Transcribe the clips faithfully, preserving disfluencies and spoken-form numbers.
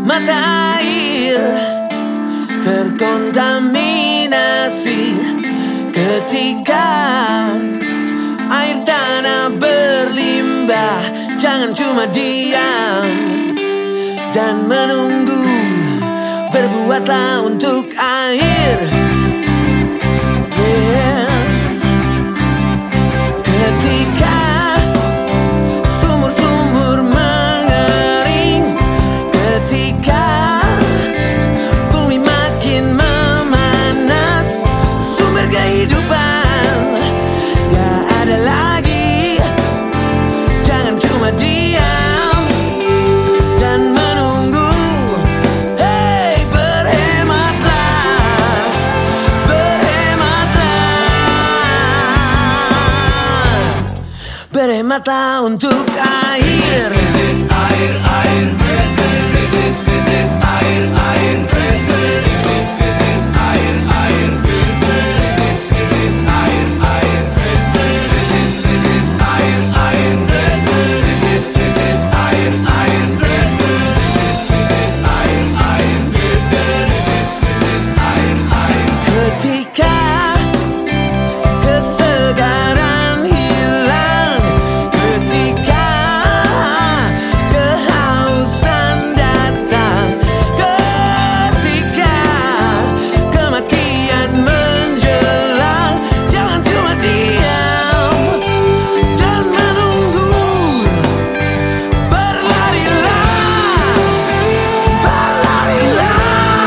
mata air terkontaminasi ketika air tanah berlimbah. Jangan cuma diam dan menunggu, berbuatlah untuk air. Yeah. Ketika sumur-sumur mengering, ketika bumi makin memanas, sumber kehidupan gak ada lagi. Jangan cuma diam dan menunggu. Hey, berhematlah, berhematlah, berhematlah untuk air. Krisis air, air, krisis, krisis, krisis air, air, krisis, krisis, krisis air, air, krisis, krisis air, air, krisis, krisis, krisis air, air, krisis, krisis air, air, krisis, krisis air, air, krisis, krisis air, air. Ketika kesegaran hilang, ketika kehausan datang, ketika kematian menjelang, jangan cuma diam dan menunggu. Berlarilah, berlarilah,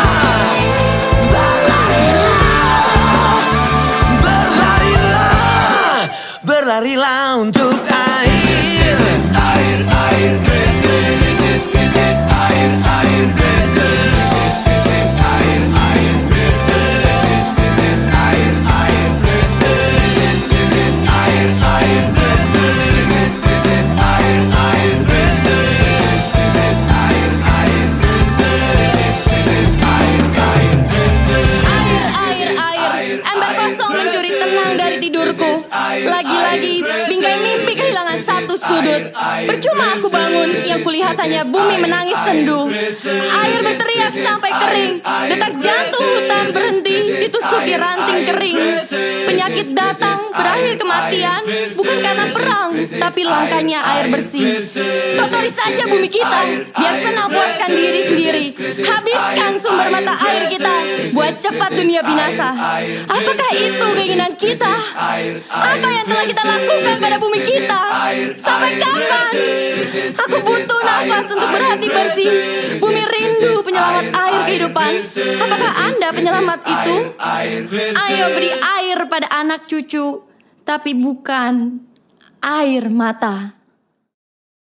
berlarilah, berlarilah, berlarilah untuk air. Air, air, krisis, krisis, krisis air, air, krisis, krisis air, air, krisis, krisis air, air, krisis, krisis air, air, krisis, krisis air, air, krisis, krisis air, air, krisis, krisis air, air, krisis. Air, air, air, ember kosong mencuri tenang dari tidurku. Lagi-lagi bingkai mimpi kehilangan satu sudut. Percuma aku bangun, yang kulihat hanya bumi menangis sendu. Air berteriak sampai kering, detak jantung hutan berhenti ditusuki ranting kering. Penyakit datang, berakhir kematian, bukan karena perang, tapi langkahnya air bersih. Kotori saja bumi kita, biar senang puaskan diri sendiri. Habiskan sumber mata air kita, buat cepat dunia binasa. Apakah itu keinginan kita? Apa yang telah kita lakukan pada bumi kita? Sampai kapan? Aku butuh nafas untuk berhati bersih. Bumi rindu penyelamat air kehidupan. Apakah Anda penyelamat itu? Ayo beri air pada anak cucu, tapi bukan air mata.